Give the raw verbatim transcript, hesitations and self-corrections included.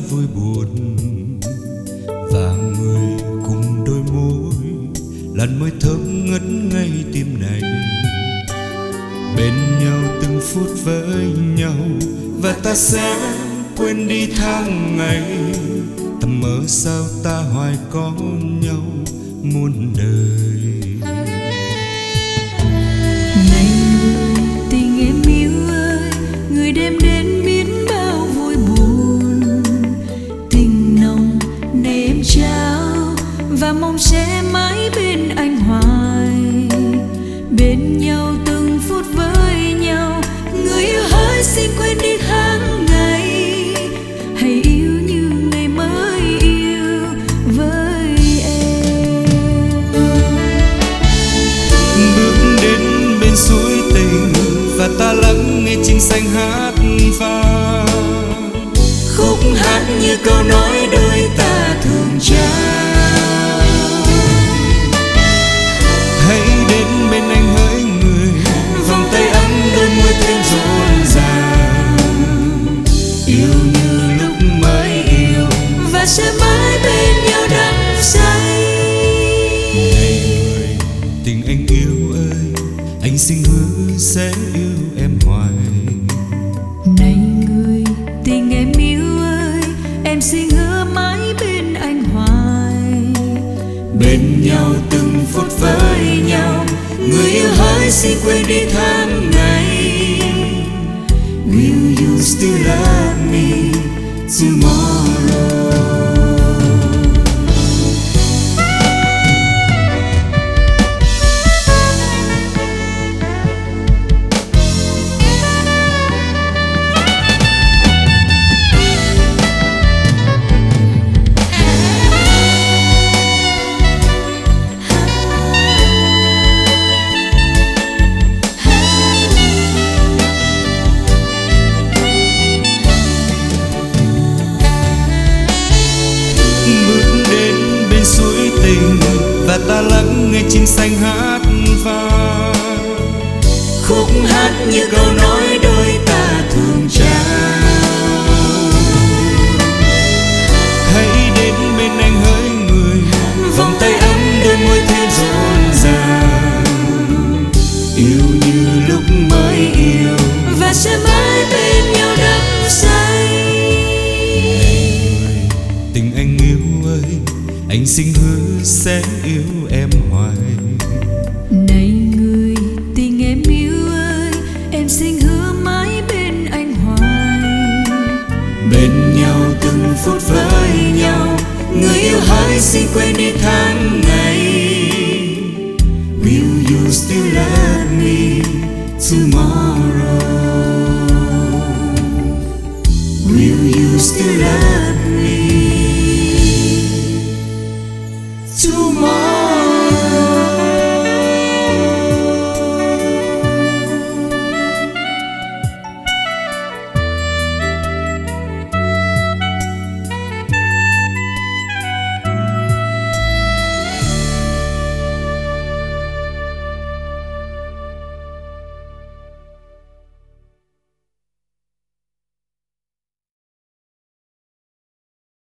vui buồn, và người cùng đôi môi, làn môi thơm ngất ngây tim này. Bên nhau từng phút với nhau, và ta sẽ quên đi tháng ngày. Tầm mơ sao ta hoài có nhau muôn đời. Này người tình em yêu ơi, người đem đến biến bao vui buồn. Tình nồng này em trao, và mong sẽ mãi bên anh hoài. Bên nhau từng phút với nhau, người yêu hỡi xin quên đi tháng ngày. Hãy yêu như ngày mới yêu với em. Bước đến bên suối tình, và ta lắng nghe chim xanh hát vang. Khúc hát như câu nói đôi ta thường trao. Hãy đến bên anh hỡi người, vòng tay ấm đôi môi thêm rộn ràng. Yêu như lúc mới yêu, và sẽ mãi bên nhau đắm say. Này người tình anh yêu ơi, anh xin hứa sẽ yêu em hoài. Này người tình em yêu ơi, em xin hứa mãi bên anh hoài. Bên nhau từng phút với nhau, người yêu hỡi xin quên đi tháng ngày. Will you still love me tomorrow? Và ta lắng nghe chim xanh hát vang. Khúc hát như câu nói đôi ta thường trao. Hãy đến bên anh hỡi người, vòng tay ấm đôi môi thêm rộn ràng. Yêu như lúc mới yêu, và sẽ mãi bên nhau đắm say. Này người tình anh yêu ơi, anh xin hứa sẽ yêu em hoài. Này người tình em yêu ơi, em xin hứa mãi bên anh hoài. Bên nhau từng phút với nhau, người yêu hỡi xin quên đi tháng ngày. Will you still love me tomorrow? Will you still love me?